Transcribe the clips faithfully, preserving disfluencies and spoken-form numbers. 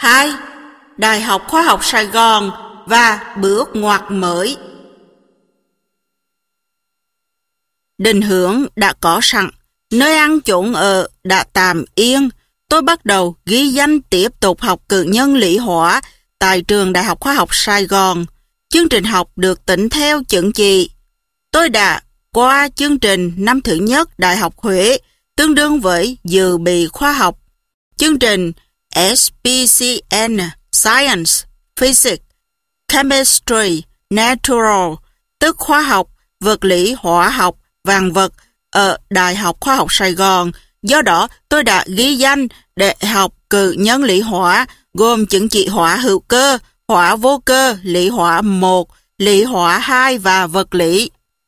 hai. Đại học Khoa học Sài Gòn và bước ngoặt mới. Định hướng đã có sẵn, nơi ăn chốn ở đã tạm yên. Tôi bắt đầu ghi danh tiếp tục học cử nhân lý hóa tại trường Đại học Khoa học Sài Gòn. Chương trình học được tính theo chứng chỉ. Tôi đã qua chương trình năm thứ nhất Đại học Huế, tương đương với dự bị khoa học. Chương trình S P C N, Science, Physics, Chemistry, Natural, tức khoa học, vật lý, hóa học, vạn vật ở Đại học Khoa học Sài Gòn. Do đó, tôi đã ghi danh để học cử nhân lý hóa, gồm chứng chỉ hóa hữu cơ, hóa vô cơ, lý hóa một, lý hóa hai và vật lý.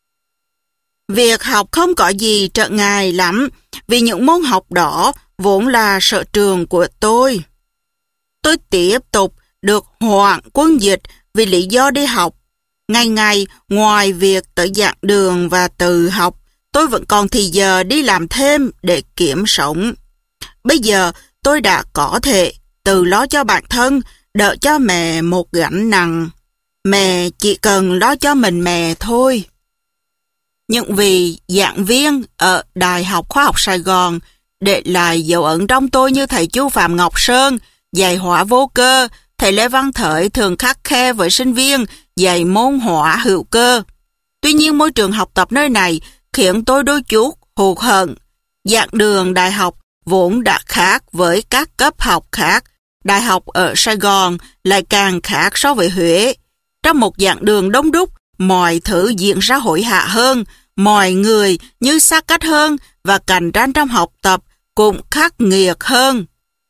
Việc học không có gì trở ngại lắm, vì những môn học đó vốn là sở trường của tôi. Tôi tiếp tục được hoãn quân dịch vì lý do đi học. Ngày ngày, ngoài việc tới giảng đường và tự học, tôi vẫn còn thì giờ đi làm thêm để kiếm sống. Bây giờ, tôi đã có thể tự lo cho bản thân, đỡ cho mẹ một gánh nặng. Mẹ chỉ cần lo cho mình mẹ thôi. Những vị giảng viên ở Đại học Khoa học Sài Gòn để lại dấu ấn trong tôi như thầy Chu Phạm Ngọc Sơn, dạy hóa vô cơ, thầy Lê Văn Thởi thường khắt khe với sinh viên dạy môn hóa hữu cơ. Tuy nhiên môi trường học tập nơi này khiến tôi đôi chút hụt hẫng. Giảng đường đại học vốn đã khác với các cấp học khác. Đại học ở Sài Gòn lại càng khác so với Huế. Trong một giảng đường đông đúc, mọi thứ diễn ra hối hả hơn, mọi người như xa cách hơn và cạnh tranh trong học tập cũng khắc nghiệt hơn.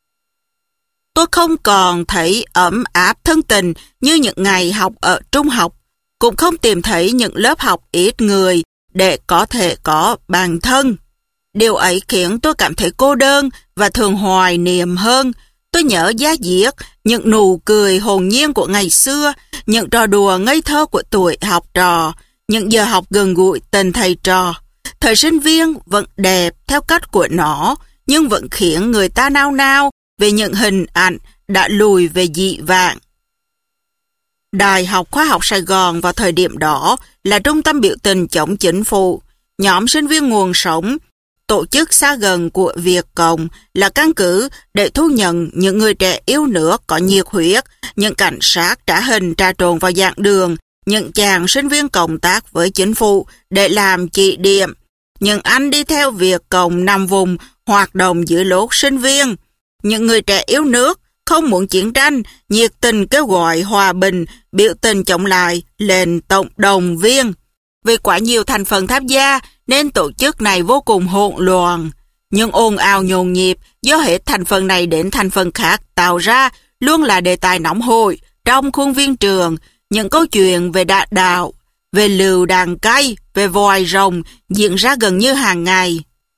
Tôi không còn thấy ấm áp thân tình như những ngày học ở trung học, cũng không tìm thấy những lớp học ít người để có thể có bản thân. Điều ấy khiến tôi cảm thấy cô đơn và thường hoài niệm hơn. Tôi nhớ da diết, những nụ cười hồn nhiên của ngày xưa, những trò đùa ngây thơ của tuổi học trò, những giờ học gần gũi tình thầy trò. Thời sinh viên vẫn đẹp theo cách của nó, nhưng vẫn khiến người ta nao nao về những hình ảnh đã lùi về dị vãng. Đại học Khoa học Sài Gòn vào thời điểm đó là trung tâm biểu tình chống chính phủ. Nhóm sinh viên nguồn sống, tổ chức xa gần của Việt Cộng là căn cứ để thu nhận những người trẻ yêu nước có nhiệt huyết, những cảnh sát trả hình trà trộn vào giảng đường, những chàng sinh viên cộng tác với chính phủ để làm chỉ điểm, những anh đi theo Việt Cộng nằm vùng hoạt động dưới lốt sinh viên, những người trẻ yêu nước không muốn chiến tranh, nhiệt tình kêu gọi hòa bình, biểu tình chống lại lệnh tổng động viên. Vì quá nhiều thành phần tham gia nên tổ chức này vô cùng hỗn loạn. Nhưng ồn ào nhộn nhịp do hết thành phần này đến thành phần khác tạo ra luôn là đề tài nóng hổi trong khuôn viên trường. Những câu chuyện về đạn đạo, về lựu đạn cay, về vòi rồng diễn ra gần như hàng ngày.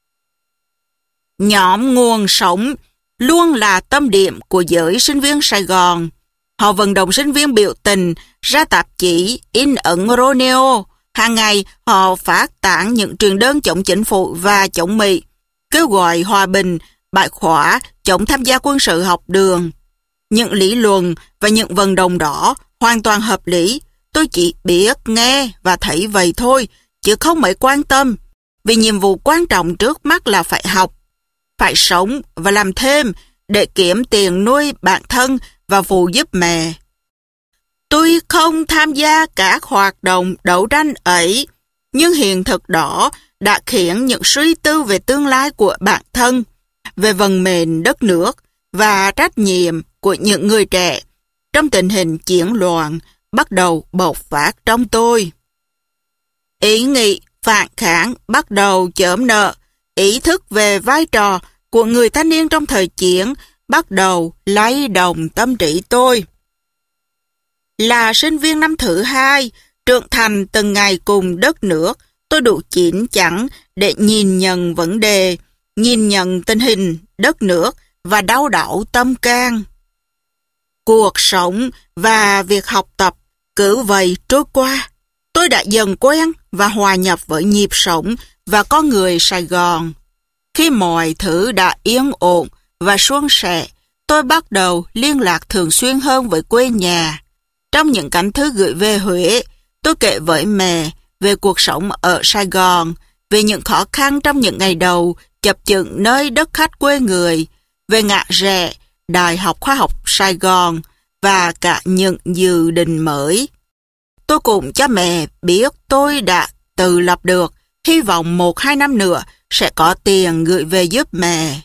Nhóm nguồn sống luôn là tâm điểm của giới sinh viên Sài Gòn. Họ vận động sinh viên biểu tình, ra tạp chí, in ấn Romeo. Hàng ngày, họ phát tán những truyền đơn chống chính phủ và chống Mỹ, kêu gọi hòa bình, bãi khóa, chống tham gia quân sự học đường. Những lý luận và những vận động đó hoàn toàn hợp lý. Tôi chỉ biết nghe và thấy vậy thôi, chứ không mấy quan tâm. Vì nhiệm vụ quan trọng trước mắt là phải học, phải sống và làm thêm để kiếm tiền nuôi bản thân và phụ giúp mẹ. Tôi không tham gia các hoạt động đấu tranh ấy, nhưng hiện thực đó đã khiến những suy tư về tương lai của bản thân, về vận mệnh đất nước và trách nhiệm của những người trẻ trong tình hình chiến loạn bắt đầu bộc phát trong tôi. Ý nghĩ phản kháng bắt đầu chớm nở, ý thức về vai trò của người thanh niên trong thời chiến bắt đầu lay động tâm trí tôi. Là sinh viên năm thứ hai, trưởng thành từng ngày cùng đất nước, tôi đủ chín chắn để nhìn nhận vấn đề, nhìn nhận tình hình đất nước và đau đớn tâm can. Cuộc sống và việc học tập cứ vậy trôi qua. Tôi đã dần quen và hòa nhập với nhịp sống và con người Sài Gòn. Khi mọi thứ đã yên ổn và suôn sẻ, tôi bắt đầu liên lạc thường xuyên hơn với quê nhà. Trong những cảnh thư gửi về Huế, tôi kể với mẹ về cuộc sống ở Sài Gòn, về những khó khăn trong những ngày đầu chập chững nơi đất khách quê người, về ngã rẽ, Đại học Khoa học Sài Gòn và cả những dự định mới. Tôi cũng cho mẹ biết tôi đã tự lập được, hy vọng một hai năm nữa sẽ có tiền gửi về giúp mẹ.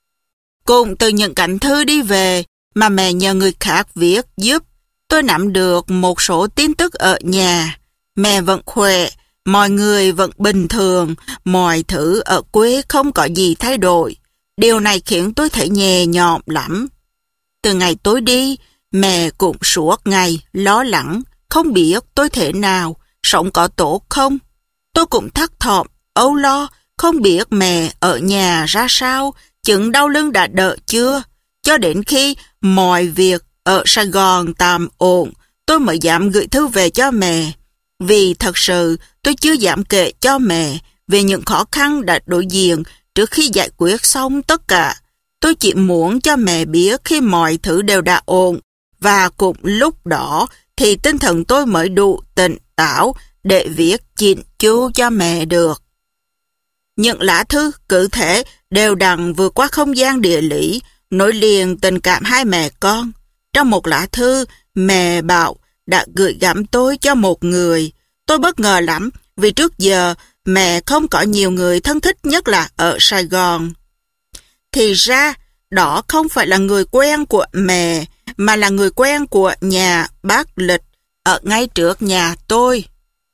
Cũng từ những cảnh thư đi về mà mẹ nhờ người khác viết giúp, tôi nắm được một số tin tức ở nhà. Mẹ vẫn khỏe, mọi người vẫn bình thường, mọi thứ ở quê không có gì thay đổi. Điều này khiến tôi thấy nhẹ nhõm lắm. Từ ngày tôi đi, mẹ cũng suốt ngày lo lắng, không biết tôi thế nào, sống có tốt không. Tôi cũng thắc thỏm, âu lo, không biết mẹ ở nhà ra sao, chứng đau lưng đã đỡ chưa. Cho đến khi mọi việc ở Sài Gòn tạm ổn, tôi mới dám gửi thư về cho mẹ. Vì thật sự tôi chưa dám kể cho mẹ về những khó khăn đã đối diện trước khi giải quyết xong tất cả. Tôi chỉ muốn cho mẹ biết khi mọi thứ đều đã ổn, và cũng lúc đó thì tinh thần tôi mới đủ tỉnh táo để viết chỉnh chu cho mẹ được. Những lá thư cứ thế đều đặn vượt qua không gian địa lý, nối liền tình cảm hai mẹ con. Trong một lá thư, mẹ bảo đã gửi gắm tôi cho một người. Tôi bất ngờ lắm vì trước giờ mẹ không có nhiều người thân thích, nhất là ở Sài Gòn. Thì ra, đó không phải là người quen của mẹ, mà là người quen của nhà bác Lịch ở ngay trước nhà tôi.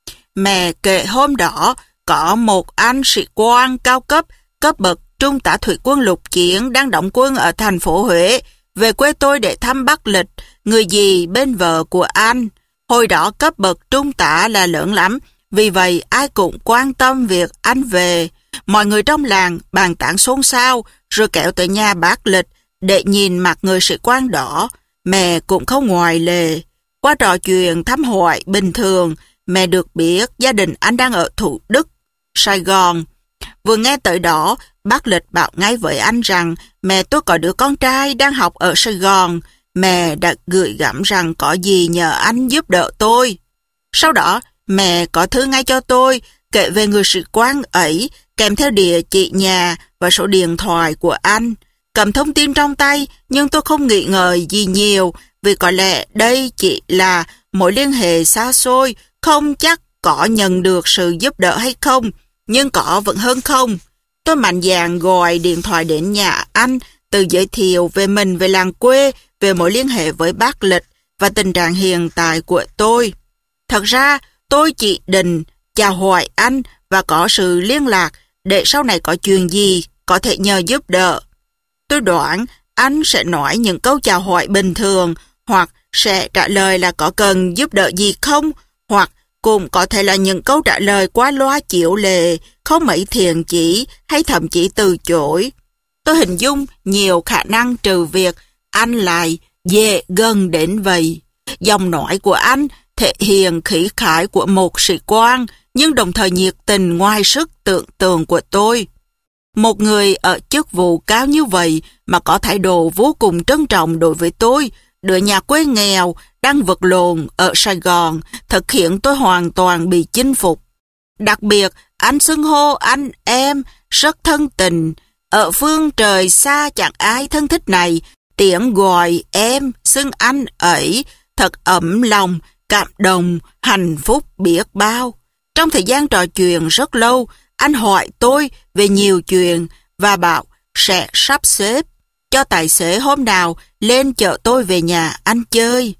Mẹ kể hôm đó có một anh sĩ quan cao cấp, cấp bậc trung tá thủy quân lục chiến đang đóng quân ở thành phố Huế, về quê tôi để thăm bác Lịch, người dì bên vợ của anh. Hồi đó cấp bậc trung tá là lớn lắm, vì vậy ai cũng quan tâm việc anh về. Mọi người trong làng bàn tán xôn xao, rồi kéo tới nhà bác Lịch để nhìn mặt người sĩ quan đó. Mẹ cũng không ngoại lệ. Qua trò chuyện thăm hỏi bình thường, mẹ được biết gia đình anh đang ở Thủ Đức, Sài Gòn. Vừa nghe tới đó, bác Lịch bảo ngay với anh rằng mẹ tôi có đứa con trai đang học ở Sài Gòn. Mẹ đã gửi gắm rằng có gì nhờ anh giúp đỡ tôi. Sau đó, mẹ có thư ngay cho tôi, kể về người sĩ quan ấy, kèm theo địa chỉ nhà và số điện thoại của anh. Cầm thông tin trong tay, nhưng tôi không nghĩ ngợi gì nhiều, vì có lẽ đây chỉ là mối liên hệ xa xôi, không chắc có nhận được sự giúp đỡ hay không, nhưng có vẫn hơn không. Tôi mạnh dạn gọi điện thoại đến nhà anh, từ giới thiệu về mình, về làng quê, về mối liên hệ với bác Lịch và tình trạng hiện tại của tôi. Thật ra, tôi chỉ định chào hỏi anh và có sự liên lạc để sau này có chuyện gì có thể nhờ giúp đỡ. Tôi đoán anh sẽ nói những câu chào hỏi bình thường, hoặc sẽ trả lời là có cần giúp đỡ gì không, hoặc cũng có thể là những câu trả lời qua loa chiếu lệ, không mấy thiện chỉ hay thậm chí từ chối. Tôi hình dung nhiều khả năng trừ việc anh lại dễ gần đến vậy. Giọng nói của anh thể hiện khí khái của một sĩ quan, nhưng đồng thời nhiệt tình ngoài sức tưởng tượng của tôi. Một người ở chức vụ cao như vậy mà có thái độ vô cùng trân trọng đối với tôi, đứa nhà quê nghèo đang vật lộn ở Sài Gòn, thật khiến tôi hoàn toàn bị chinh phục. Đặc biệt, anh xưng hô anh em rất thân tình. Ở phương trời xa chẳng ai thân thích này, tiếng gọi em xưng anh ấy thật ấm lòng, cảm động, hạnh phúc biết bao. Trong thời gian trò chuyện rất lâu, anh hỏi tôi về nhiều chuyện và bảo sẽ sắp xếp cho tài xế hôm nào lên chở tôi về nhà anh chơi.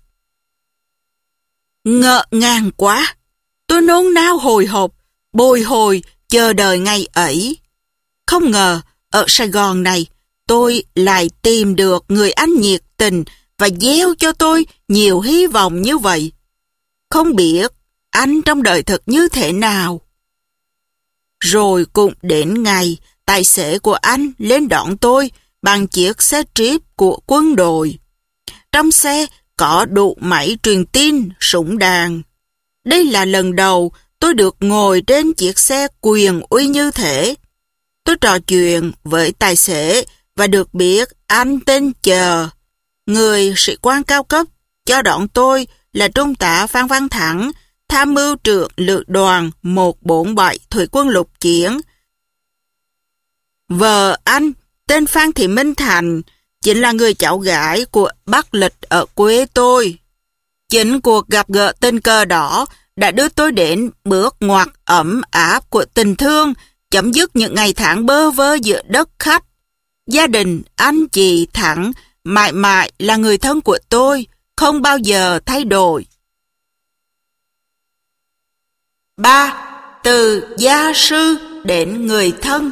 Ngỡ ngàng quá, tôi nôn nao hồi hộp, bồi hồi chờ đợi ngày ấy. Không ngờ ở Sài Gòn này tôi lại tìm được người anh nhiệt tình và gieo cho tôi nhiều hy vọng như vậy. Không biết anh trong đời thực như thế nào. Rồi cũng đến ngày tài xế của anh lên đón tôi bằng chiếc xe Jeep của quân đội. Trong xe có đủ máy truyền tin, súng đạn. Đây là lần đầu tôi được ngồi trên chiếc xe quyền uy như thế. Tôi trò chuyện với tài xế và được biết anh tên Chờ, Người sĩ quan cao cấp cho đón tôi là Trung tá Phan Văn Thắng, tham mưu trưởng lữ đoàn một bốn bảy Thủy quân lục chiến. Vợ anh, tên Phan Thị Minh Thành, chính là người cháu gái của bác Lịch ở quê tôi. Chính cuộc gặp gỡ tình cờ đó đã đưa tôi đến bước ngoặt ấm áp của tình thương, chấm dứt những ngày tháng bơ vơ giữa đất khách. Gia đình anh chị Thắng mãi mãi là người thân của tôi, không bao giờ thay đổi. ba. Từ gia sư đến người thân.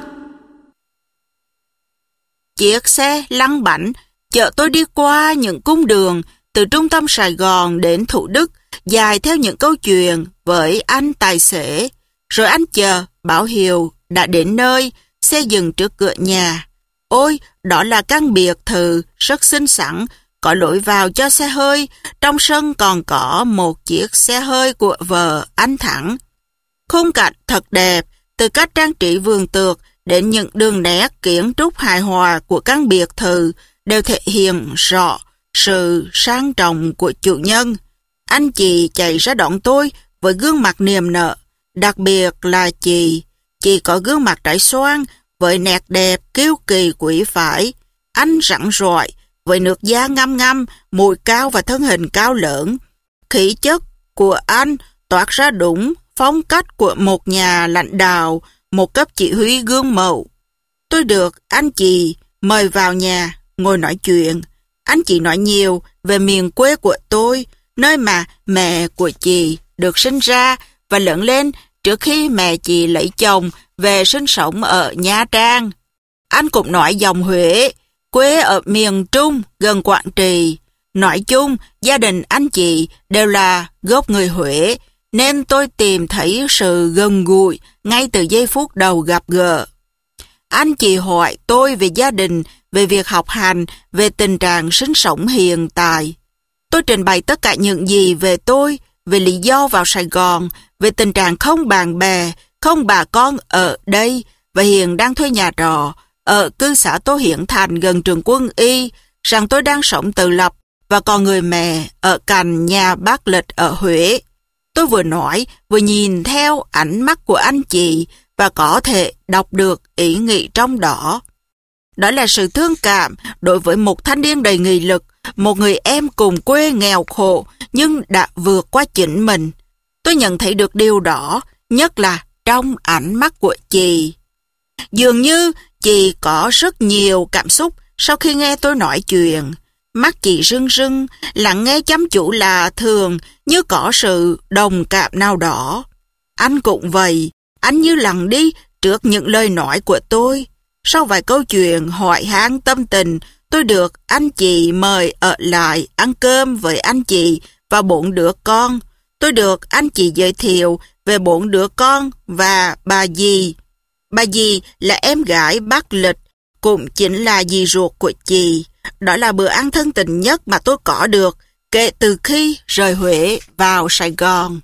Chiếc xe lăn bánh chở tôi đi qua những cung đường từ trung tâm Sài Gòn đến Thủ Đức, dài theo những câu chuyện với anh tài xế. Rồi anh chờ, báo hiệu đã đến nơi, xe dừng trước cửa nhà. Ôi, đó là căn biệt thự rất xinh xắn, có lối vào cho xe hơi. Trong sân còn có một chiếc xe hơi của vợ anh Thắng. Khung cảnh thật đẹp, từ cách trang trí vườn tược đến những đường nét kiến trúc hài hòa của căn biệt thự đều thể hiện rõ sự sang trọng của chủ nhân. Anh chị chạy ra đón tôi với gương mặt niềm nở, đặc biệt là chị. Chị có gương mặt trái xoan với nét đẹp kiêu kỳ quý phái. Anh rắn rỏi với nước da ngăm ngăm, mũi cao và thân hình cao lớn. Khí chất của anh toát ra đúng phong cách của một nhà lãnh đạo, một cấp chỉ huy gương mẫu. Tôi được anh chị mời vào nhà, ngồi nói chuyện. Anh chị nói nhiều về miền quê của tôi, nơi mà mẹ của chị được sinh ra và lớn lên trước khi mẹ chị lấy chồng về sinh sống ở Nha Trang. Anh cũng nói dòng Huế, quê ở miền Trung gần Quảng Trị. Nói chung, gia đình anh chị đều là gốc người Huế, nên tôi tìm thấy sự gần gũi ngay từ giây phút đầu gặp gỡ. Anh chị hỏi tôi về gia đình, về việc học hành, về tình trạng sinh sống hiện tại. Tôi trình bày tất cả những gì về tôi, về lý do vào Sài Gòn, về tình trạng không bạn bè, không bà con ở đây và hiện đang thuê nhà trọ ở cư xã Tô Hiển Thành gần trường Quân y, rằng tôi đang sống tự lập và còn người mẹ ở cạnh nhà bác Lịch ở Huế. Tôi vừa nói, vừa nhìn theo ánh mắt của anh chị và có thể đọc được ý nghĩ trong đó. Đó là sự thương cảm đối với một thanh niên đầy nghị lực, một người em cùng quê nghèo khổ nhưng đã vượt qua chính mình. Tôi nhận thấy được điều đó, nhất là trong ánh mắt của chị. Dường như chị có rất nhiều cảm xúc sau khi nghe tôi nói chuyện. Mắt chị rưng rưng, lặng nghe chăm chú lạ thường, như có sự đồng cảm nào đó. Anh cũng vậy, anh như lặng đi trước những lời nói của tôi. Sau vài câu chuyện hỏi han tâm tình, tôi được anh chị mời ở lại ăn cơm với anh chị và bốn đứa con. Tôi được anh chị giới thiệu về bốn đứa con và bà dì. Bà dì là em gái bác Lịch, cũng chính là dì ruột của chị. Đó là bữa ăn thân tình nhất mà tôi có được kể từ khi rời Huế vào Sài Gòn.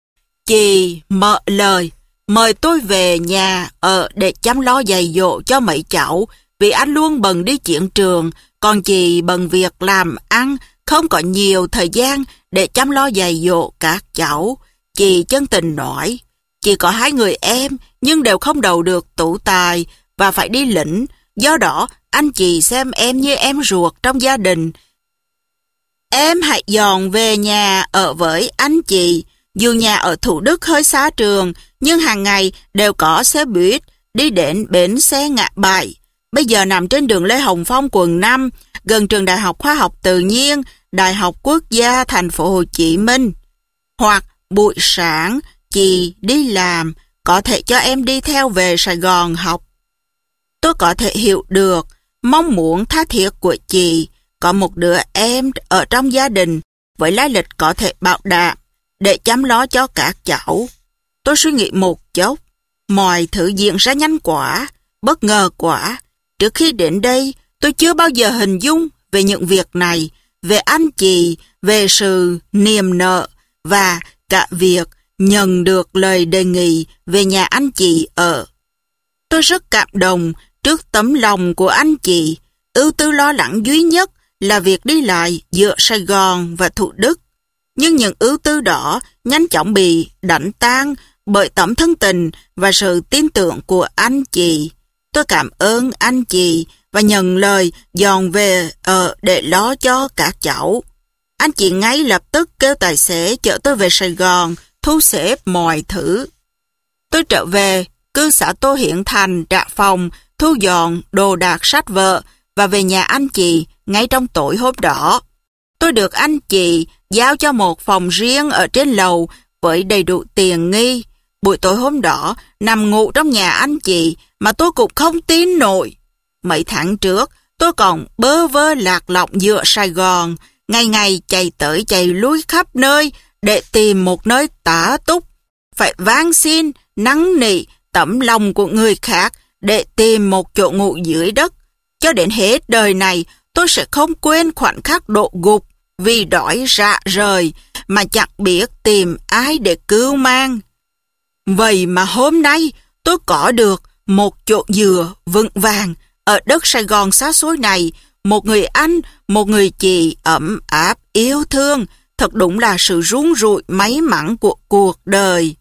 Chị mở lời mời tôi về nhà ở để chăm lo dạy dỗ cho mấy cháu, vì anh luôn bận đi chiến trường, còn chị bận việc làm ăn, không có nhiều thời gian để chăm lo dạy dỗ các cháu. Chị chân tình nói, chị có hai người em nhưng đều không đầu được tú tài và phải đi lĩnh, do đó anh chị xem em như em ruột trong gia đình. Em hãy dọn về nhà ở với anh chị. Dù nhà ở Thủ Đức hơi xa trường, nhưng hàng ngày đều có xe buýt đi đến bến xe Ngã Bảy. Bây giờ nằm trên đường Lê Hồng Phong quận năm, gần trường Đại học Khoa học Tự nhiên, Đại học Quốc gia thành phố Hồ Chí Minh. Hoặc buổi sáng chị đi làm, có thể cho em đi theo về Sài Gòn học. Tôi có thể hiểu được mong muốn tha thiết của chị, có một đứa em ở trong gia đình với lai lịch có thể bảo đảm để chăm lo cho các cháu. Tôi suy nghĩ một chốc, mọi thứ diễn ra nhanh quá, bất ngờ quá. Trước khi đến đây, tôi chưa bao giờ hình dung về những việc này, về anh chị, về sự niềm nợ và cả việc nhận được lời đề nghị về nhà anh chị ở. Tôi rất cảm động trước tấm lòng của anh chị. Ưu tư lo lắng duy nhất là việc đi lại giữa Sài Gòn và Thủ Đức. Nhưng những ưu tư đó nhanh chóng bị đánh tan bởi tấm thân tình và sự tin tưởng của anh chị. Tôi cảm ơn anh chị và nhận lời dọn về ở để lo cho các cháu. Anh chị ngay lập tức kêu tài xế chở tôi về Sài Gòn, thu xếp mọi thứ. Tôi trở về cư xã Tô Hiển Thành, trả phòng, thu dọn đồ đạc sách vợ và về nhà anh chị ngay trong tối hôm đó. Tôi được anh chị giao cho một phòng riêng ở trên lầu với đầy đủ tiền nghi. Buổi tối hôm đó, nằm ngủ trong nhà anh chị mà tôi cũng không tin nổi. Mấy tháng trước, tôi còn bơ vơ lạc lõng giữa Sài Gòn, ngày ngày chạy tới chạy lui khắp nơi để tìm một nơi tá túc. Phải van xin, năn nỉ tấm lòng của người khác để tìm một chỗ ngủ dưới đất. Cho đến hết đời này, tôi sẽ không quên khoảnh khắc độ gục vì đói rạ rời mà chẳng biết tìm ai để cứu mang. Vậy mà hôm nay tôi có được một chỗ dựa vững vàng ở đất Sài Gòn xa xôi này, một người anh, một người chị ấm áp yêu thương, thật đúng là sự rung rụi may mắn của cuộc đời.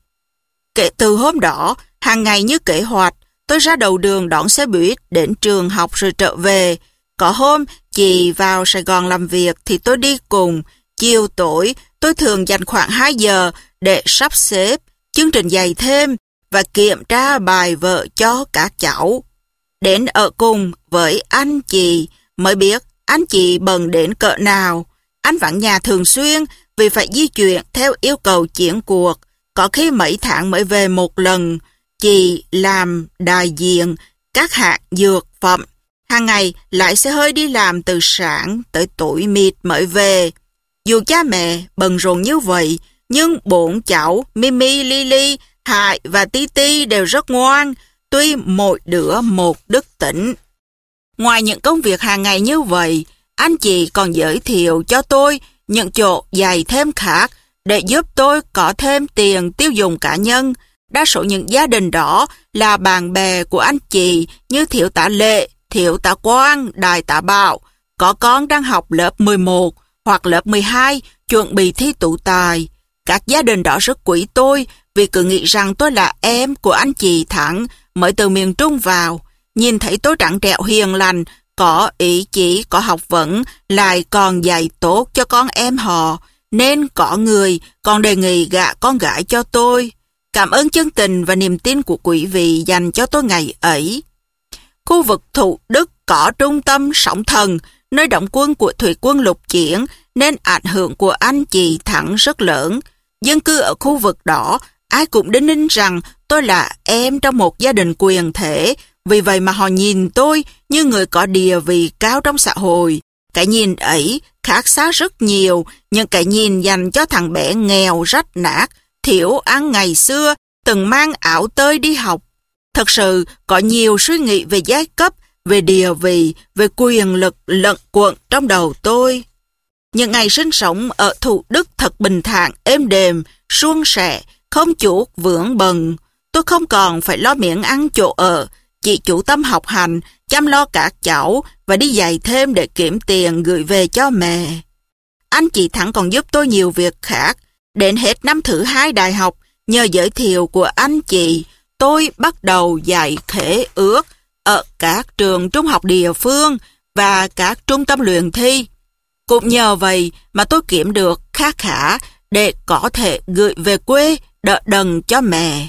Kể từ hôm đó, hàng ngày như kế hoạch, tôi ra đầu đường đón xe buýt đến trường học rồi trở về. Có hôm chị vào Sài Gòn làm việc thì tôi đi cùng. Chiều tối tôi thường dành khoảng hai giờ để sắp xếp chương trình dạy thêm và kiểm tra bài vở cho các cháu. Đến ở cùng với anh chị mới biết anh chị bận đến cỡ nào. Anh vắng nhà thường xuyên vì phải di chuyển theo yêu cầu chiến cuộc. Có khi mấy tháng mới về một lần. Chị làm đại diện các hãng dược phẩm. Hàng ngày lại sẽ hơi đi làm từ sáng tới tối mịt mới về. Dù cha mẹ bận rộn như vậy, nhưng bốn cháu Mimi, Lily, Hải và Titi đều rất ngoan, tuy mỗi đứa một đức tính. Ngoài những công việc hàng ngày như vậy, anh chị còn giới thiệu cho tôi những chỗ dạy thêm khác để giúp tôi có thêm tiền tiêu dùng cá nhân. Đa số những gia đình đó là bạn bè của anh chị như Thiếu tá Lệ, Thiếu tá Quang, Đại tá Bảo, có con đang học lớp mười một hoặc lớp mười hai, chuẩn bị thi tú tài. Các gia đình đó rất quý tôi vì cứ nghĩ rằng tôi là em của anh chị Thắng mới từ miền Trung vào. Nhìn thấy tôi trắng trẻo hiền lành, có ý chí, có học vấn, lại còn dạy tốt cho con em họ, nên có người còn đề nghị gả con gái cho tôi. Cảm ơn chân tình và niềm tin của quý vị dành cho tôi ngày ấy. Khu vực Thủ Đức có trung tâm sóng thần, nơi đóng quân của thủy quân lục chiến, nên ảnh hưởng của anh chị Thắng rất lớn. Dân cư ở khu vực đó, ai cũng đinh ninh rằng tôi là em trong một gia đình quyền thể, vì vậy mà họ nhìn tôi như người có địa vị cao trong xã hội. Cái nhìn ấy khác xa rất nhiều những cái nhìn dành cho thằng bé nghèo rách nát, thiểu ăn ngày xưa, từng mang áo tơi đi học. Thật sự có nhiều suy nghĩ về giai cấp, về địa vị, về quyền lực lẫn quẩn trong đầu tôi. Những ngày sinh sống ở Thủ Đức thật bình thản, êm đềm, suôn sẻ, không chuột vướng bần. Tôi không còn phải lo miệng ăn chỗ ở, chỉ chủ tâm học hành, chăm lo các cháu và đi dạy thêm để kiếm tiền gửi về cho mẹ. Anh chị Thắng còn giúp tôi nhiều việc khác. Đến hết năm thứ hai đại học, nhờ giới thiệu của anh chị, tôi bắt đầu dạy khế ước ở các trường trung học địa phương và các trung tâm luyện thi. Cũng nhờ vậy mà tôi kiếm được khá khá để có thể gửi về quê đỡ đần cho mẹ.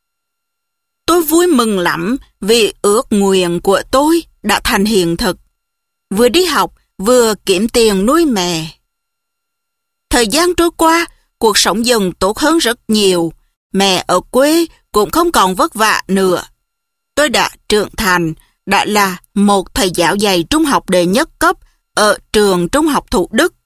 Tôi vui mừng lắm vì ước nguyện của tôi đã thành hiện thực. Vừa đi học, vừa kiếm tiền nuôi mẹ. Thời gian trôi qua, cuộc sống dần tốt hơn rất nhiều. Mẹ ở quê cũng không còn vất vả nữa. Tôi đã trưởng thành, đã là một thầy giáo dạy trung học đệ nhất cấp ở trường Trung học Thủ Đức.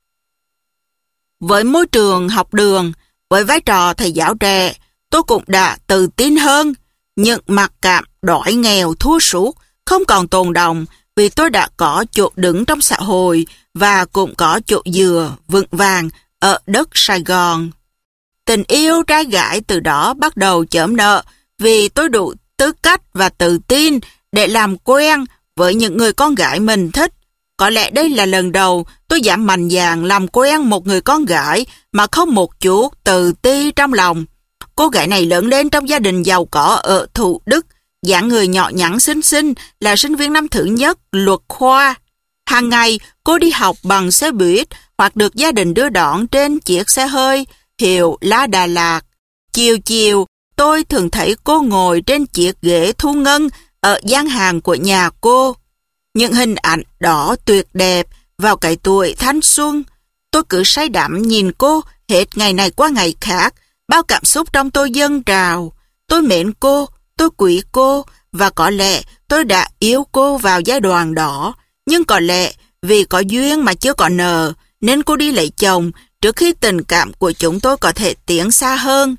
Với môi trường học đường, với vai trò thầy giáo trẻ, tôi cũng đã tự tin hơn. Những mặc cảm đói nghèo thua sút không còn tồn đọng vì tôi đã có chỗ đứng trong xã hội và cũng có chỗ dựa vững vàng ở đất Sài Gòn. Tình yêu trai gái từ đó bắt đầu chớm nở vì tôi đủ tư cách và tự tin để làm quen với những người con gái mình thích. Có lẽ đây là lần đầu tôi dám mạnh dạn làm quen một người con gái mà không một chút tự ti trong lòng. Cô gái này lớn lên trong gia đình giàu có ở Thủ Đức, dáng người nhỏ nhắn xinh xinh, là sinh viên năm thứ nhất luật khoa. Hàng ngày cô đi học bằng xe buýt hoặc được gia đình đưa đón trên chiếc xe hơi hiệu La Đà Lạt. Chiều chiều tôi thường thấy cô ngồi trên chiếc ghế thu ngân ở gian hàng của nhà cô. Những hình ảnh đó tuyệt đẹp vào cái tuổi thanh xuân. Tôi cứ say đắm nhìn cô hết ngày này qua ngày khác. Bao cảm xúc trong tôi dâng trào. Tôi mến cô, tôi quý cô, và có lẽ tôi đã yêu cô vào giai đoạn đó. Nhưng có lẽ vì có duyên mà chưa có nợ, nên cô đi lấy chồng trước khi tình cảm của chúng tôi có thể tiến xa hơn.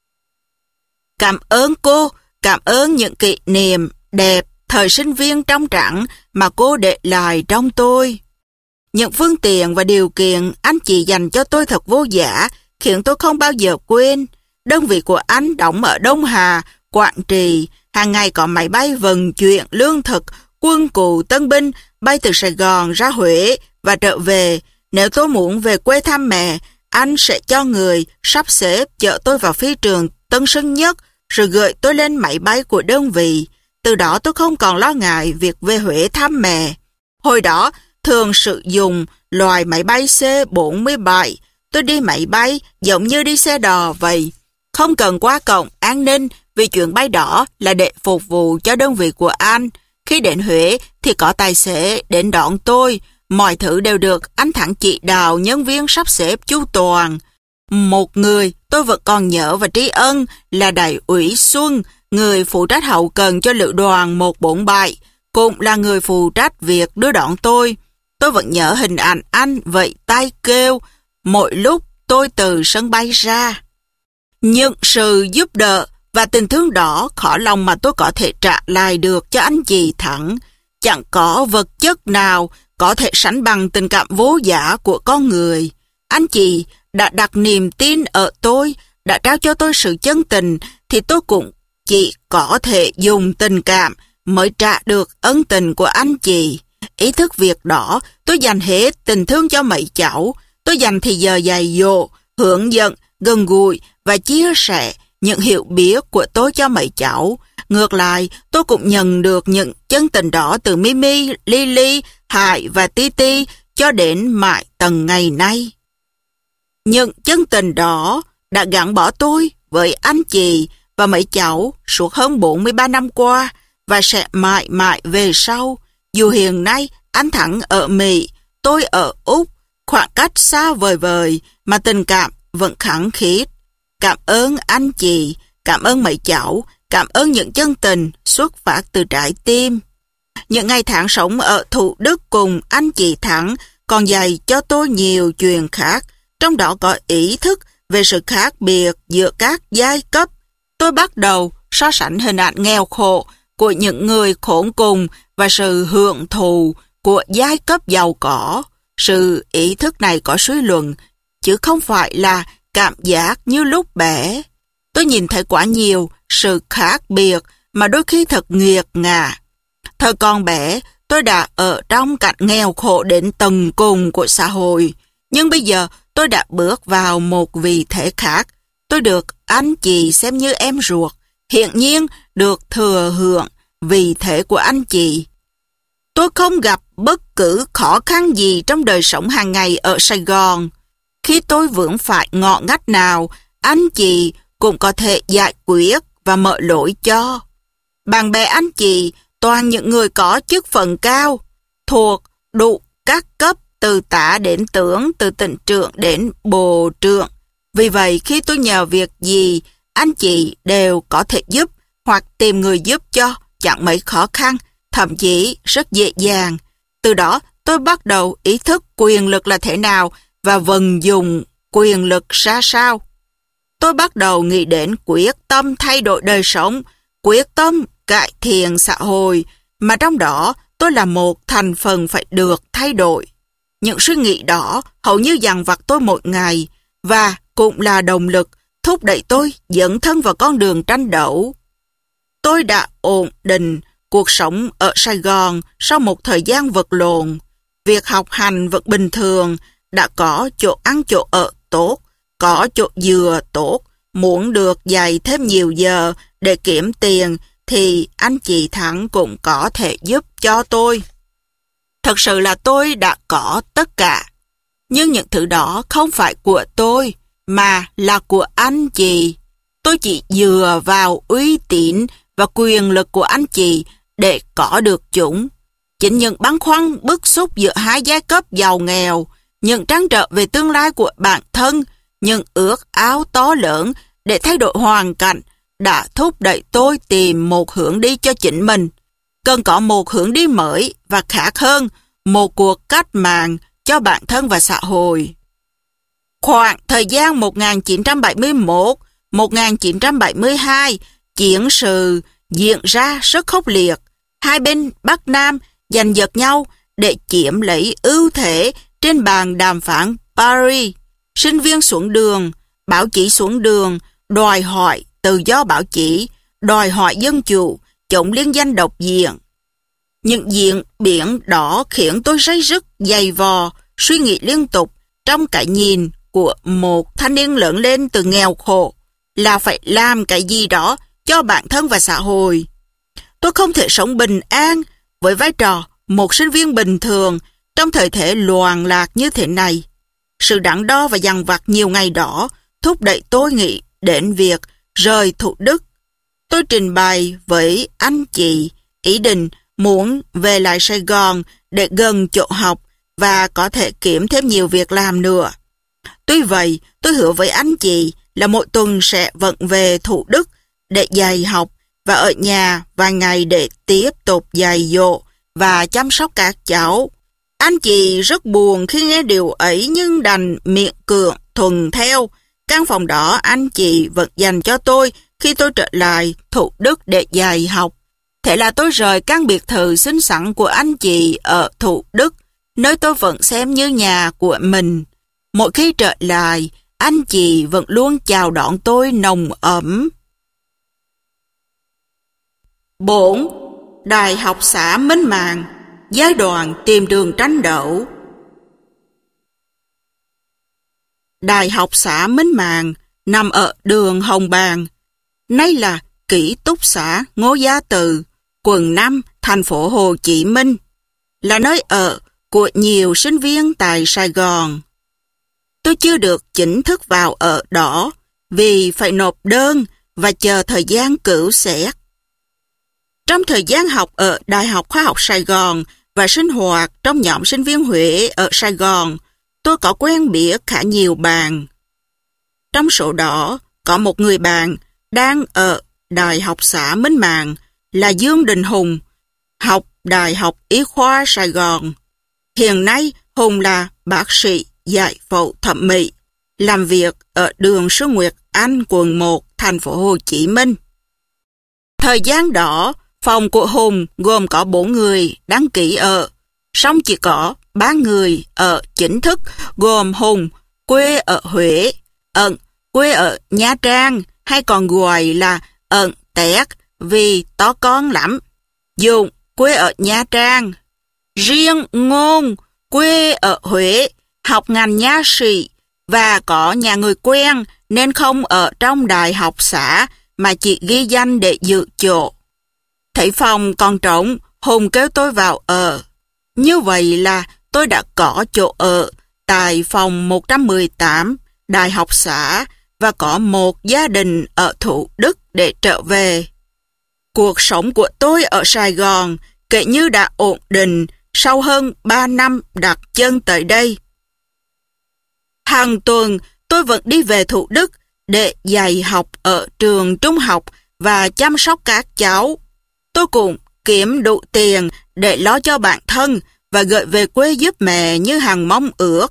Cảm ơn cô, cảm ơn những kỷ niệm đẹp thời sinh viên trong trắng mà cô để lại trong tôi. Những phương tiện và điều kiện anh chị dành cho tôi thật vô giá, khiến tôi không bao giờ quên. Đơn vị của anh đóng ở Đông Hà, Quảng Trị, hàng ngày có máy bay vận chuyển lương thực, quân cụ, tân binh bay từ Sài Gòn ra Huế và trở về. Nếu tôi muốn về quê thăm mẹ, anh sẽ cho người sắp xếp chở tôi vào phi trường Tân Sơn Nhất, rồi gửi tôi lên máy bay của đơn vị. Từ đó tôi không còn lo ngại việc về Huế thăm mẹ. Hồi đó, thường sử dụng loại máy bay C bốn mươi bảy. Tôi đi máy bay giống như đi xe đò vậy. Không cần qua cổng an ninh vì chuyện bay đó là để phục vụ cho đơn vị của anh. Khi đến Huế thì có tài xế đến đón tôi. Mọi thứ đều được anh Thẳng chỉ đạo nhân viên sắp xếp chu toàn. Một người tôi vẫn còn nhớ và tri ân là Đại úy Xuân, người phụ trách hậu cần cho lữ đoàn một bốn bảy, cũng là người phụ trách việc đưa đón tôi. Tôi vẫn nhớ hình ảnh anh vẫy tay kêu mỗi lúc tôi từ sân bay ra. Những sự giúp đỡ và tình thương đó khó lòng mà tôi có thể trả lại được cho anh chị Thẳng. Chẳng có vật chất nào có thể sánh bằng tình cảm vô giá của con người. Anh chị đã đặt niềm tin ở tôi, đã trao cho tôi sự chân tình, thì tôi cũng chỉ có thể dùng tình cảm mới trả được ân tình của anh chị. Ý thức việc đó, tôi dành hết tình thương cho mấy cháu. Tôi dành thì giờ dạy dỗ, hướng dẫn, gần gũi và chia sẻ những hiểu biết của tôi cho mấy cháu. Ngược lại, tôi cũng nhận được những chân tình đó từ Mimi, Lily, Hải và Titi cho đến mãi tận ngày nay. Những chân tình đó đã gắn bó tôi với anh chị và mấy cháu suốt hơn bốn mươi ba năm qua và sẽ mãi mãi về sau. Dù hiện nay anh Thẳng ở Mỹ, tôi ở Úc, khoảng cách xa vời vời mà tình cảm vẫn khăng khít. Cảm ơn anh chị, cảm ơn mấy cháu, cảm ơn những chân tình xuất phát từ trái tim. Những ngày tháng sống ở Thủ Đức cùng anh chị Thẳng còn dạy cho tôi nhiều chuyện khác, trong đó có ý thức về sự khác biệt giữa các giai cấp. Tôi bắt đầu so sánh hình ảnh nghèo khổ của những người khốn cùng và sự hưởng thụ của giai cấp giàu có. Sự ý thức này có suy luận, chứ không phải là cảm giác như lúc bé. Tôi nhìn thấy quá nhiều sự khác biệt mà đôi khi thật nghiệt ngã. Thời còn bé, tôi đã ở trong cảnh nghèo khổ đến tận cùng của xã hội. Nhưng bây giờ tôi đã bước vào một vị thế khác. Tôi được anh chị xem như em ruột, hiển nhiên được thừa hưởng vị thế của anh chị. Tôi không gặp bất cứ khó khăn gì trong đời sống hàng ngày ở Sài Gòn. Khi tôi vướng phải ngõ ngách nào, anh chị cũng có thể giải quyết và mở lối cho. Bạn bè anh chị toàn những người có chức phận cao, thuộc đủ các cấp từ tả đến tướng, từ tỉnh trưởng đến bộ trưởng. Vì vậy khi tôi nhờ việc gì, anh chị đều có thể giúp hoặc tìm người giúp cho chẳng mấy khó khăn, thậm chí rất dễ dàng. Từ đó tôi bắt đầu ý thức quyền lực là thế nào và vận dụng quyền lực ra sao. Tôi bắt đầu nghĩ đến quyết tâm thay đổi đời sống, quyết tâm cải thiện xã hội, mà trong đó tôi là một thành phần phải được thay đổi. Những suy nghĩ đó hầu như dằn vặt tôi mỗi ngày và cũng là động lực thúc đẩy tôi dẫn thân vào con đường tranh đấu. Tôi đã ổn định cuộc sống ở Sài Gòn sau một thời gian vật lộn. việc học hành vẫn bình thường, đã có chỗ ăn chỗ ở tốt, có chỗ dừa tốt, muốn được dạy thêm nhiều giờ để kiếm tiền thì anh chị Thắng cũng có thể giúp cho tôi. Thật sự là tôi đã có tất cả, nhưng những thứ đó không phải của tôi, mà là của anh chị. Tôi chỉ dựa vào uy tín và quyền lực của anh chị để có được chúng. Chính những băn khoăn bức xúc giữa hai giai cấp giàu nghèo, những trăn trở về tương lai của bản thân, những ước ao to lớn để thay đổi hoàn cảnh đã thúc đẩy tôi tìm một hướng đi cho chính mình. Cần có một hướng đi mới và khác hơn, một cuộc cách mạng cho bản thân và xã hội. Khoảng thời gian một nghìn chín trăm bảy mươi mốt đến một nghìn chín trăm bảy mươi hai, chiến sự diễn ra rất khốc liệt. Hai bên Bắc Nam giành giật nhau để chiếm lấy ưu thế trên bàn đàm phán Paris. Sinh viên xuống đường, báo chí xuống đường, đòi hỏi tự do báo chí, đòi hỏi dân chủ, chống liên danh độc diện. Những diễn biến đó khiến tôi day dứt, dày vò, suy nghĩ liên tục trong cái nhìn của một thanh niên lớn lên từ nghèo khổ là phải làm cái gì đó cho bản thân và xã hội. Tôi không thể sống bình an với vai trò một sinh viên bình thường trong thời thế loạn lạc như thế này. Sự đắn đo và dằn vặt nhiều ngày đó thúc đẩy tôi nghĩ đến việc rời Thủ Đức. Tôi trình bày với anh chị ý định muốn về lại Sài Gòn để gần chỗ học và có thể kiếm thêm nhiều việc làm nữa. Tuy vậy, tôi hứa với anh chị là mỗi tuần sẽ vận về Thủ Đức để dạy học và ở nhà vài ngày để tiếp tục dạy dỗ và chăm sóc các cháu. Anh chị rất buồn khi nghe điều ấy nhưng đành miệng cưỡng thuần theo. Căn phòng đó anh chị vẫn dành cho tôi khi tôi trở lại Thủ Đức để dạy học. Thế là tôi rời căn biệt thự xinh xắn của anh chị ở Thủ Đức, nơi tôi vẫn xem như nhà của mình. Mỗi khi trở lại, anh chị vẫn luôn chào đón tôi nồng ấm. bốn. Đại học xã Minh Mạng, giai đoạn tìm đường tranh đấu. Đại học xã Minh Mạng nằm ở đường Hồng Bàng, nay là Ký Túc xá Ngô Gia Tự, quận năm, thành phố Hồ Chí Minh, là nơi ở của nhiều sinh viên tại Sài Gòn. Tôi chưa được chính thức vào ở đó vì phải nộp đơn và chờ thời gian cử xét. Trong thời gian học ở Đại học Khoa học Sài Gòn và sinh hoạt trong nhóm sinh viên Huế ở Sài Gòn, tôi có quen biết khá nhiều bạn. Trong số đó, có một người bạn đang ở Đại học xã Minh Mạng là Dương Đình Hùng, học Đại học Y khoa Sài Gòn. Hiện nay, Hùng là bác sĩ dạy phẫu thẩm mỹ, làm việc ở đường Xuân Nguyệt Anh, quận một, thành phố Hồ Chí Minh. Thời gian đó, phòng của Hùng gồm có bốn người đăng ký ở, song chỉ có ba người ở chính thức, gồm Hùng, quê ở Huế, Ẩn, quê ở Nha Trang, hay còn gọi là Ẩn Tét vì to con lắm, Dũng, quê ở Nha Trang. Riêng Ngôn, quê ở Huế, học ngành nha sĩ và có nhà người quen nên không ở trong đại học xã mà chỉ ghi danh để dự chỗ. Thấy phòng còn trống, Hùng kêu tôi vào ở. Như vậy là tôi đã có chỗ ở tại phòng một trăm mười tám đại học xã và có một gia đình ở Thủ Đức để trở về. Cuộc sống của tôi ở Sài Gòn kể như đã ổn định sau hơn ba năm đặt chân tới đây. Hàng tuần tôi vẫn đi về Thủ Đức để dạy học ở trường trung học và chăm sóc các cháu. Tôi cũng kiếm đủ tiền để lo cho bản thân và gửi về quê giúp mẹ như hằng mong ước.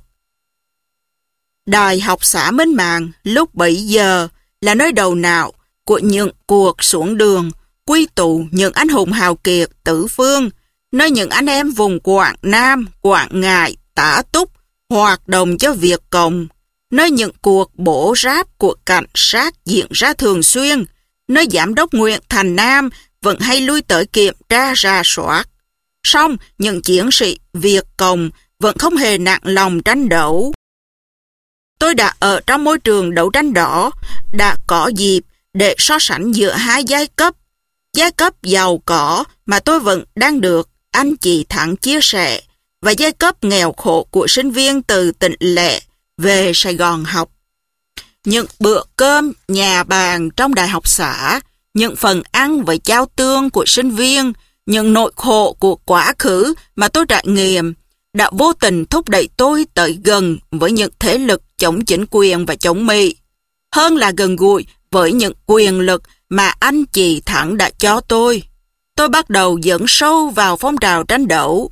Đại học xã Minh Mạng lúc bấy giờ là nơi đầu não của những cuộc xuống đường, quy tụ những anh hùng hào kiệt tứ phương, nơi những anh em vùng Quảng Nam, Quảng Ngãi, Tá Túc hoạt động cho việc cộng, nơi những cuộc bổ ráp của cảnh sát diễn ra thường xuyên, nơi giám đốc Nguyễn Thành Nam vẫn hay lui tới kiểm tra rà soát. Song những chiến sĩ Việt Cộng vẫn không hề nặng lòng tranh đấu. Tôi đã ở trong môi trường đấu tranh đó, đã có dịp để so sánh giữa hai giai cấp. Giai cấp giàu có mà tôi vẫn đang được anh chị Thắng chia sẻ, và giai cấp nghèo khổ của sinh viên từ tỉnh lẻ về Sài Gòn học. Những bữa cơm nhà bàn trong đại học xã, những phần ăn với cháo tương của sinh viên, những nỗi khổ của quá khứ mà tôi trải nghiệm đã vô tình thúc đẩy tôi tới gần với những thế lực chống chính quyền và chống Mỹ, hơn là gần gũi với những quyền lực mà anh chị Thắng đã cho tôi. Tôi bắt đầu dẫn sâu vào phong trào tranh đấu.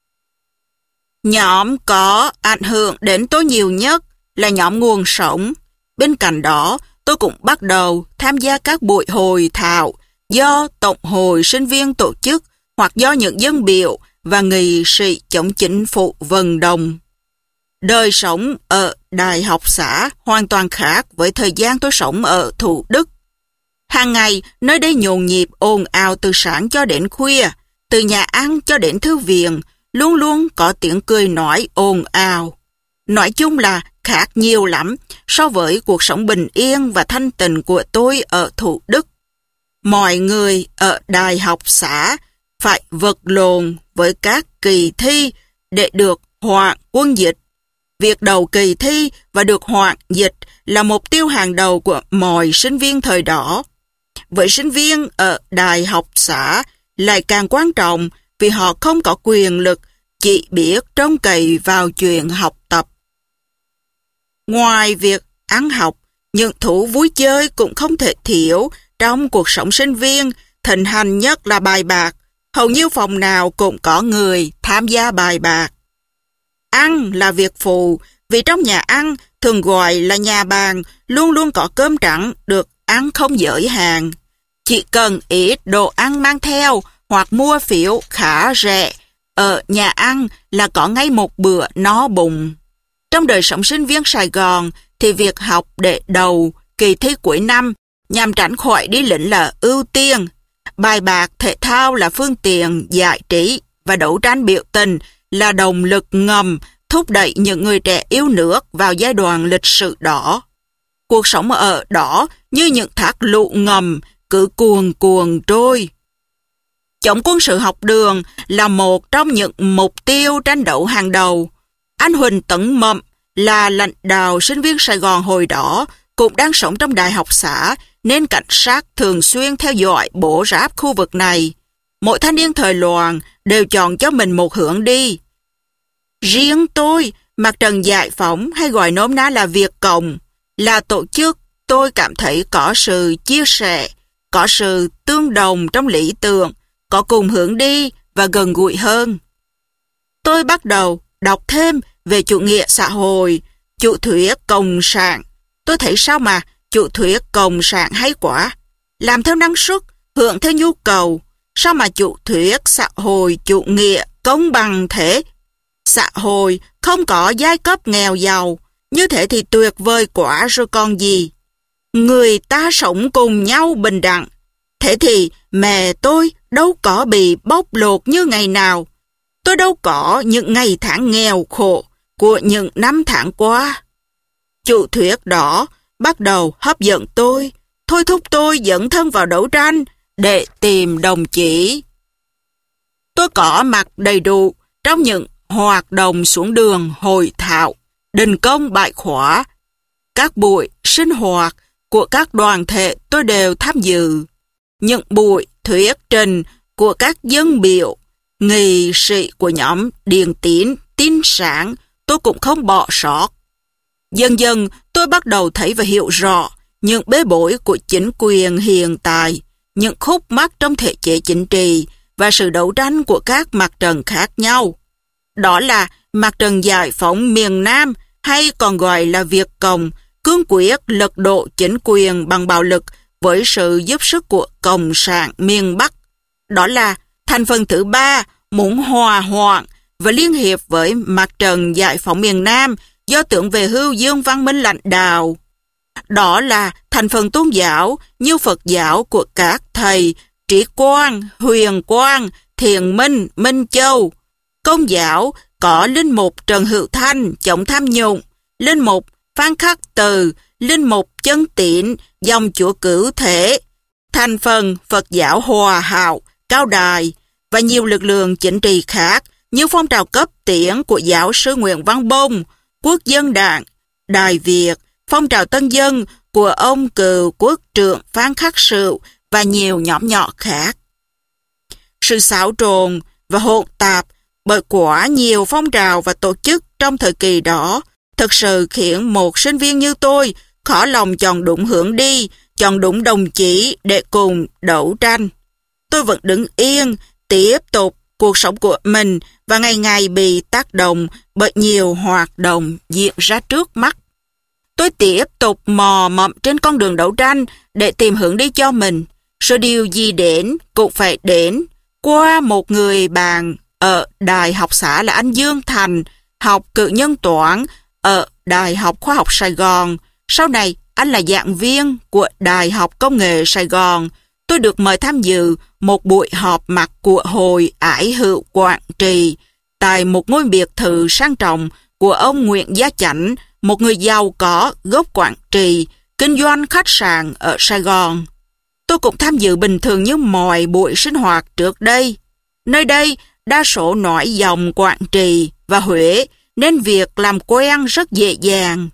Nhóm có ảnh hưởng đến tôi nhiều nhất là nhóm Nguồn Sống. Bên cạnh đó, tôi cũng bắt đầu tham gia các buổi hội thảo do Tổng hội sinh viên tổ chức hoặc do những dân biểu và nghị sĩ chống chính phủ vận động. Đời sống ở đại học xã hoàn toàn khác với thời gian tôi sống ở Thủ Đức. Hàng ngày, nơi đây nhộn nhịp ồn ào từ sáng cho đến khuya, từ nhà ăn cho đến thư viện, luôn luôn có tiếng cười nói ồn ào. Nói chung là khác nhiều lắm so với cuộc sống bình yên và thanh tịnh của tôi ở Thủ Đức. Mọi người ở đại học xã phải vật lộn với các kỳ thi để được hoãn quân dịch. Việc đầu kỳ thi và được hoãn dịch là mục tiêu hàng đầu của mọi sinh viên thời đó. Với sinh viên ở đại học xã lại càng quan trọng vì họ không có quyền lực, chỉ biết trông cậy vào chuyện học tập. Ngoài việc ăn học, những thú vui chơi cũng không thể thiếu trong cuộc sống sinh viên, thịnh hành nhất là bài bạc. Hầu như phòng nào cũng có người tham gia bài bạc. Ăn là việc phụ, vì trong nhà ăn thường gọi là nhà bàn luôn luôn có cơm trắng được ăn không giới hạn. Chỉ cần ít đồ ăn mang theo hoặc mua phiếu khá rẻ ở nhà ăn là có ngay một bữa no bụng. Trong đời sống sinh viên Sài Gòn thì việc học để đầu kỳ thi cuối năm nhằm tránh khỏi đi lính là ưu tiên. Bài bạc thể thao là phương tiện giải trí và đấu tranh biểu tình là động lực ngầm thúc đẩy những người trẻ yêu nước vào giai đoạn lịch sử đó. Cuộc sống ở đó như những thác lũ ngầm cứ cuồn cuồn trôi. Chống quân sự học đường là một trong những mục tiêu tranh đấu hàng đầu. Anh Huỳnh Tấn Mậm là lãnh đạo sinh viên Sài Gòn hồi đó, cũng đang sống trong đại học xã, nên cảnh sát thường xuyên theo dõi bổ ráp khu vực này. Mỗi thanh niên thời loạn đều chọn cho mình một hướng đi. Riêng tôi, Mặt trận Giải phóng hay gọi nôm na là Việt Cộng, là tổ chức tôi cảm thấy có sự chia sẻ, có sự tương đồng trong lý tưởng, có cùng hướng đi và gần gũi hơn. Tôi bắt đầu đọc thêm về chủ nghĩa xã hội, chủ thuyết cộng sản. Tôi thấy sao mà chủ thuyết cộng sản hay quá. Làm theo năng suất, hưởng theo nhu cầu. Sao mà chủ thuyết xã hội chủ nghĩa công bằng thế? Xã hội không có giai cấp nghèo giàu. Như thế thì tuyệt vời quá rồi còn gì. Người ta sống cùng nhau bình đẳng. Thế thì mẹ tôi đâu có bị bóc lột như ngày nào. Tôi đâu có những ngày tháng nghèo khổ của những năm tháng qua. Chủ thuyết đó bắt đầu hấp dẫn tôi, thôi thúc tôi dẫn thân vào đấu tranh để tìm đồng chí. Tôi có mặt đầy đủ trong những hoạt động xuống đường hội thảo, đình công bại khóa. Các buổi sinh hoạt của các đoàn thể tôi đều tham dự. Những buổi thuyết trình của các dân biểu, nghị sĩ của nhóm Điền Tín, Tin Sáng tôi cũng không bỏ sót. Dần dần tôi bắt đầu thấy và hiểu rõ những bế bối của chính quyền hiện tại, những khúc mắc trong thể chế chính trị và sự đấu tranh của các mặt trận khác nhau. Đó là Mặt trận Giải phóng miền Nam hay còn gọi là Việt Cộng, cương quyết lật đổ chính quyền bằng bạo lực với sự giúp sức của Cộng sản miền Bắc. Đó là thành phần thứ ba muốn hòa hoãn và liên hiệp với Mặt trận Giải phóng miền Nam do tưởng về hưu Dương Văn Minh lãnh đạo. Đó là thành phần tôn giáo như Phật giáo của các thầy Trí Quang, Huyền Quang, Thiện Minh, Minh Châu, Công giáo có linh mục Trần Hữu Thanh chống tham nhũng, linh mục Phan Khắc Từ, linh mục Chân Tín, dòng Chúa Cứu Thế, thành phần Phật giáo Hòa Hảo, Cao Đài và nhiều lực lượng chính trị khác như phong trào cấp tiến của giáo sư Nguyễn Văn Bông, Quốc dân đảng, Đài Việt, phong trào tân dân của ông cựu quốc trưởng Phan Khắc Sửu và nhiều nhóm nhỏ khác. Sự xáo trộn và hỗn tạp bởi quá nhiều phong trào và tổ chức trong thời kỳ đó thực sự khiến một sinh viên như tôi khó lòng chọn đúng hướng đi, chọn đúng đồng chí để cùng đấu tranh. Tôi vẫn đứng yên, tiếp tục cuộc sống của mình và ngày ngày bị tác động bởi nhiều hoạt động diễn ra trước mắt. Tôi tiếp tục mò mẫm trên con đường đấu tranh để tìm hướng đi cho mình. Rồi điều gì đến cũng phải đến qua một người bạn ở Đại học xã là anh Dương Thành, học cử nhân toán ở Đại học Khoa học Sài Gòn. Sau này, anh là giảng viên của Đại học Công nghệ Sài Gòn. Tôi được mời tham dự một buổi họp mặt của Hội Ải Hữu Quảng Trị tại một ngôi biệt thự sang trọng của ông Nguyễn Gia Chánh, một người giàu có gốc Quảng Trị, kinh doanh khách sạn ở Sài Gòn. Tôi cũng tham dự bình thường như mọi buổi sinh hoạt trước đây. Nơi đây, đa số nói dòng Quảng Trị và Huế, nên việc làm quen rất dễ dàng.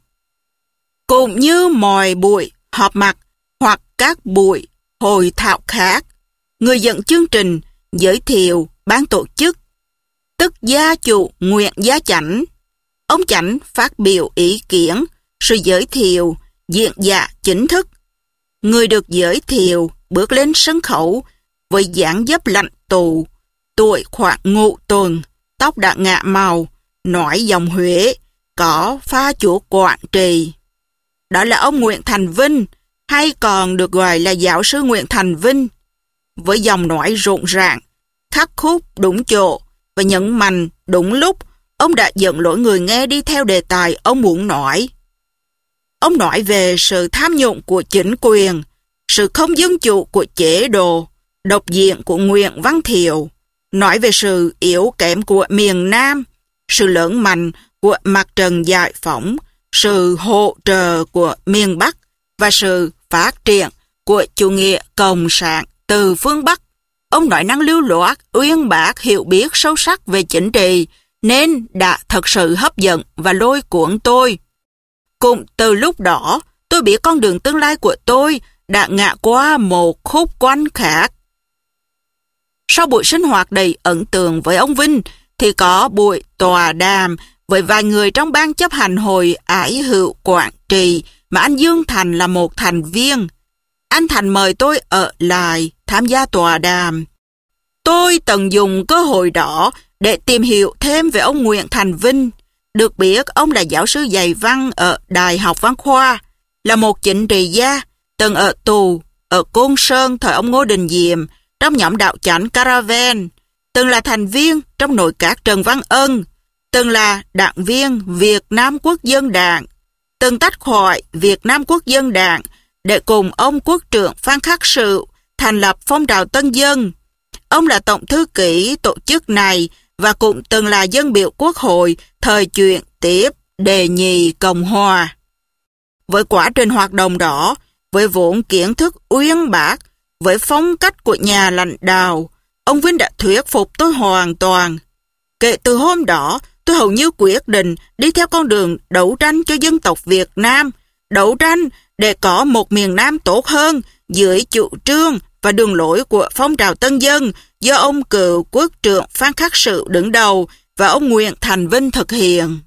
Cũng như mọi buổi họp mặt hoặc các buổi hội thảo khác, người dẫn chương trình giới thiệu ban tổ chức, tức gia chủ Nguyễn Gia Chánh. Ông Chánh phát biểu ý kiến, rồi giới thiệu diễn giả chính thức. Người được giới thiệu bước lên sân khấu với dáng dấp lạnh tù, tuổi khoảng ngũ tuần, tóc đã ngả màu, nói giọng Huế, có pha chúa Quảng Trị. Đó là ông Nguyễn Thành Vinh, hay còn được gọi là giáo sư Nguyễn Thành Vinh. Với giọng nói rộn ràng, khắc khúc đúng chỗ và nhấn mạnh đúng lúc, ông đã dẫn lối người nghe đi theo đề tài ông muốn nói. Ông nói về sự tham nhũng của chính quyền, sự không dân chủ của chế độ, độc diện của Nguyễn Văn Thiệu, nói về sự yếu kém của miền Nam, sự lớn mạnh của mặt trận giải phóng, sự hỗ trợ của miền Bắc và sự phát triển của chủ nghĩa cộng sản từ phương Bắc. Ông nói năng lưu loát, uyên bác, hiểu biết sâu sắc về chính trị, nên đã thật sự hấp dẫn và lôi cuốn tôi. Cũng từ lúc đó, tôi biết con đường tương lai của tôi đã ngã qua một khúc quanh khác. Sau buổi sinh hoạt đầy ấn tượng với ông Vinh, thì có buổi tọa đàm với vài người trong ban chấp hành Hội Ải Hữu Quảng Trị mà anh Dương Thành là một thành viên. Anh Thành mời tôi ở lại tham gia tọa đàm. Tôi tận dụng cơ hội đó để tìm hiểu thêm về ông Nguyễn Thành Vinh. Được biết ông là giáo sư dạy văn ở Đại học Văn Khoa, là một chính trị gia, từng ở tù ở Côn Sơn thời ông Ngô Đình Diệm trong nhóm đạo chánh Caravan, từng là thành viên trong nội các Trần Văn Ân, từng là đảng viên Việt Nam Quốc dân Đảng, từng tách khỏi Việt Nam Quốc dân Đảng để cùng ông quốc trưởng Phan Khắc Sửu thành lập phong trào Tân Dân. Ông là tổng thư ký tổ chức này và cũng từng là dân biểu Quốc hội thời chuyển tiếp đề nhì Cộng Hòa. Với quá trình hoạt động đó, với vốn kiến thức uyên bác, với phong cách của nhà lãnh đạo, ông Vinh đã thuyết phục tôi hoàn toàn. Kể từ hôm đó, tôi hầu như quyết định đi theo con đường đấu tranh cho dân tộc Việt Nam, đấu tranh để có một miền Nam tốt hơn dưới chủ trương và đường lối của phong trào Tân Dân do ông cựu quốc trưởng Phan Khắc Sửu đứng đầu và ông Nguyễn Thành Vinh thực hiện.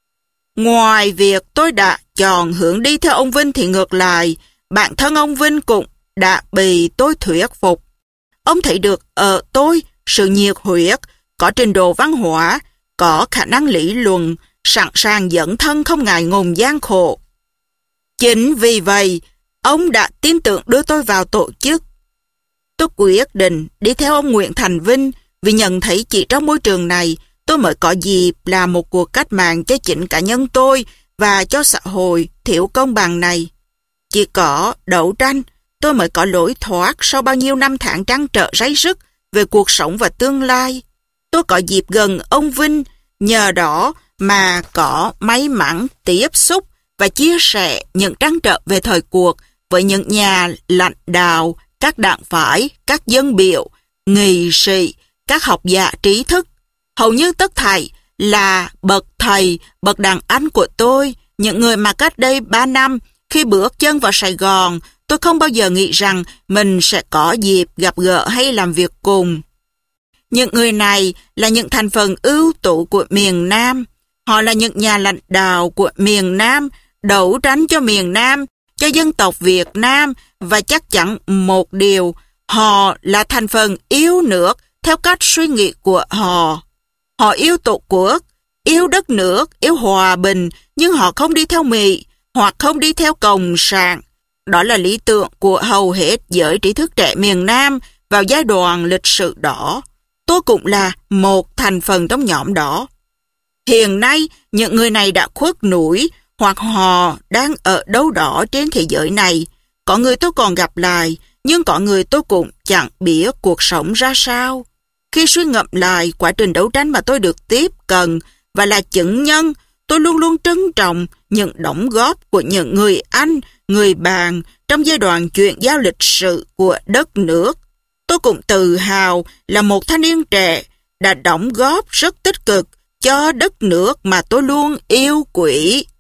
Ngoài việc tôi đã chọn hướng đi theo ông Vinh thì ngược lại, bản thân ông Vinh cũng đã bị tôi thuyết phục. Ông thấy được ở tôi sự nhiệt huyết, có trình độ văn hóa, có khả năng lý luận, sẵn sàng dấn thân không ngại ngùng gian khổ. Chính vì vậy, ông đã tin tưởng đưa tôi vào tổ chức. Tôi quyết định đi theo ông Nguyễn Thành Vinh vì nhận thấy chỉ trong môi trường này tôi mới có dịp làm một cuộc cách mạng cho chính cá nhân tôi và cho xã hội thiểu công bằng này. Chỉ có đấu tranh, tôi mới có lối thoát sau bao nhiêu năm tháng trăn trở ráy rứt về cuộc sống và tương lai. Tôi có dịp gần ông Vinh, Nhờ đó mà có may mắn tiếp xúc và chia sẻ những trăn trở về thời cuộc với những nhà lãnh đạo, các đảng phái, các dân biểu, nghị sĩ, các học giả trí thức. Hầu như tất thảy là bậc thầy, bậc đàn anh của tôi, những người mà cách đây ba năm, khi bước chân vào Sài Gòn, tôi không bao giờ nghĩ rằng mình sẽ có dịp gặp gỡ hay làm việc cùng. Những người này là những thành phần ưu tú của miền Nam. Họ là những nhà lãnh đạo của miền Nam, đấu tranh cho miền Nam, cho dân tộc Việt Nam, và chắc chắn một điều, họ là thành phần yêu nước theo cách suy nghĩ của họ. Họ yêu tổ quốc, yêu đất nước, yêu hòa bình, nhưng họ không đi theo Mỹ hoặc không đi theo Cộng sản. Đó là lý tưởng của hầu hết giới trí thức trẻ miền Nam vào giai đoạn lịch sử đó. Tôi cũng là một thành phần trong nhóm đó. Hiện nay, những người này đã khuất núi hoặc họ đang ở đâu đó trên thế giới này. Có người tôi còn gặp lại, nhưng có người tôi cũng chẳng biết cuộc sống ra sao. Khi suy ngẫm lại quá trình đấu tranh mà tôi được tiếp cận và là chứng nhân, tôi luôn luôn trân trọng những đóng góp của những người anh, người bạn trong giai đoạn chuyển giao lịch sử của đất nước. Tôi cũng tự hào là một thanh niên trẻ đã đóng góp rất tích cực cho đất nước mà tôi luôn yêu quý.